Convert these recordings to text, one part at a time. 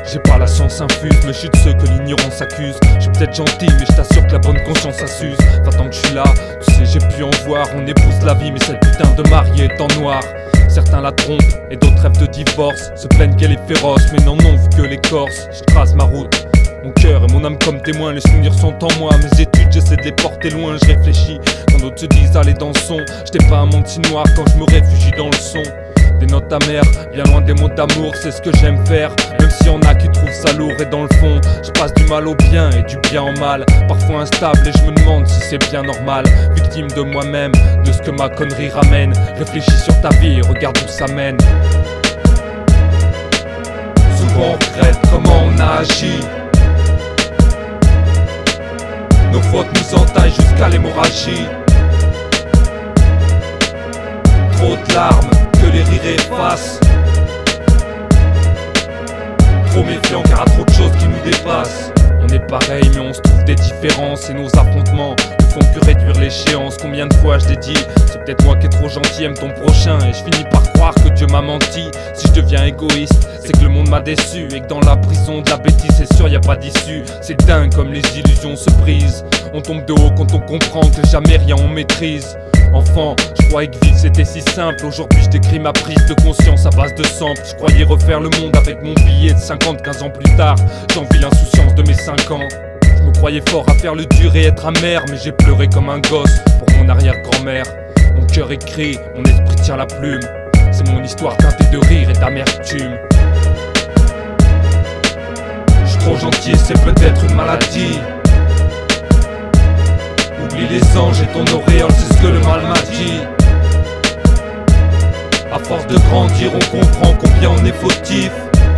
J'ai pas la science infuse, mais je suis de ceux que l'ignorance accuse. Je suis peut-être gentil, mais je t'assure que la bonne conscience ça s'use. Va tant que je suis là, tu sais j'ai pu en voir. On épouse la vie, mais cette putain de mariée est en noir. Certains la trompent et d'autres rêvent de divorce. Se plaignent qu'elle est féroce, mais n'en ont vu que l'écorce. Je trace ma route, mon cœur et mon âme comme témoins. Les souvenirs sont en moi, mes études j'essaie de les porter loin. Je réfléchis quand d'autres se disent allez dans le son. J'étais pas un menti noir quand je me réfugie dans le son. Des notes amères, bien loin des mots d'amour, c'est ce que j'aime faire. Même s'il y en a qui trouvent ça lourd et dans le fond je passe du mal au bien et du bien au mal. Parfois instable et je me demande si c'est bien normal. Victime de moi-même, de ce que ma connerie ramène. Réfléchis sur ta vie et regarde où ça mène. Souvent on regrette comment on a agi. Nos fautes nous entaillent jusqu'à l'hémorragie. Trop de larmes que les rires effacent. Trop méfiant car y a trop de choses qui nous dépassent. On est pareil mais on se trouve des différences. Et nos affrontements ne font que réduire l'échéance. Combien de fois je l'ai dit, c'est peut-être moi qui est trop gentil, aime ton prochain. Et je finis par croire que Dieu m'a menti. Si je deviens égoïste, c'est que le monde m'a déçu. Et que dans la prison de la bêtise c'est sûr y a pas d'issue. C'est dingue comme les illusions se brisent. On tombe de haut quand on comprend que jamais rien on maîtrise. Enfant, je croyais que vivre c'était si simple. Aujourd'hui je décris ma prise de conscience à base de samples. Je croyais refaire le monde avec mon billet de 50. 15 ans plus tard, j'envie l'insouciance de mes 5 ans. Je me croyais fort à faire le dur et être amer, mais j'ai pleuré comme un gosse pour mon arrière-grand-mère. Mon cœur écrit, mon esprit tient la plume. C'est mon histoire teintée de rire et d'amertume. Je suis trop gentil et c'est peut-être une maladie. Oublie les anges et ton auréole, c'est ce que le mal m'a dit. À force de grandir, on comprend combien on est fautif.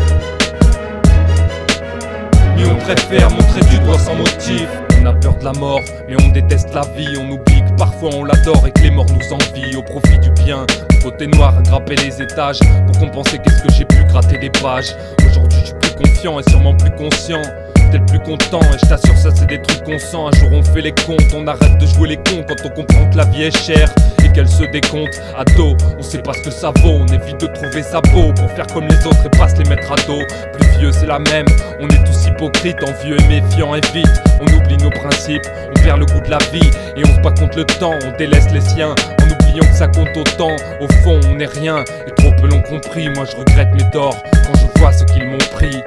Mais on préfère montrer du doigt sans motif. On a peur de la mort, mais on déteste la vie. On oublie que parfois on l'adore et que les morts nous envient. Au profit du bien, mon côté noir a grimpé les étages. Pour compenser qu'est-ce que j'ai pu gratter des pages. Aujourd'hui je suis plus confiant et sûrement plus conscient. T'es le plus content et je t'assure ça c'est des trucs qu'on sent. Un jour on fait les comptes, on arrête de jouer les cons quand on comprend que la vie est chère et qu'elle se décompte. Ado, on sait pas ce que ça vaut, on évite de trouver ça beau pour faire comme les autres et pas se les mettre à dos. Plus vieux c'est la même, on est tous hypocrites, envieux et méfiants et vite. On oublie nos principes, on perd le goût de la vie et on se bat contre le temps, on délaisse les siens en oubliant que ça compte autant. Au fond on n'est rien et trop peu l'ont compris. Moi je regrette mes torts quand je vois ce qu'ils m'ont pris.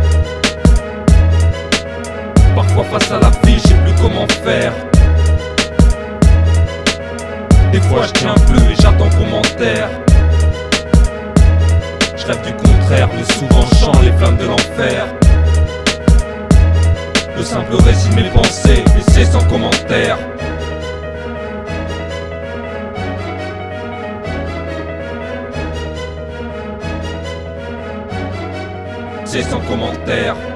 Parfois face à la vie, je sais plus comment faire. Des fois je tiens plus et j'attends commentaire. Je rêve du contraire, mais souvent je chante les flammes de l'enfer. Le simple récit de mes pensées, mais c'est sans commentaire. C'est sans commentaire.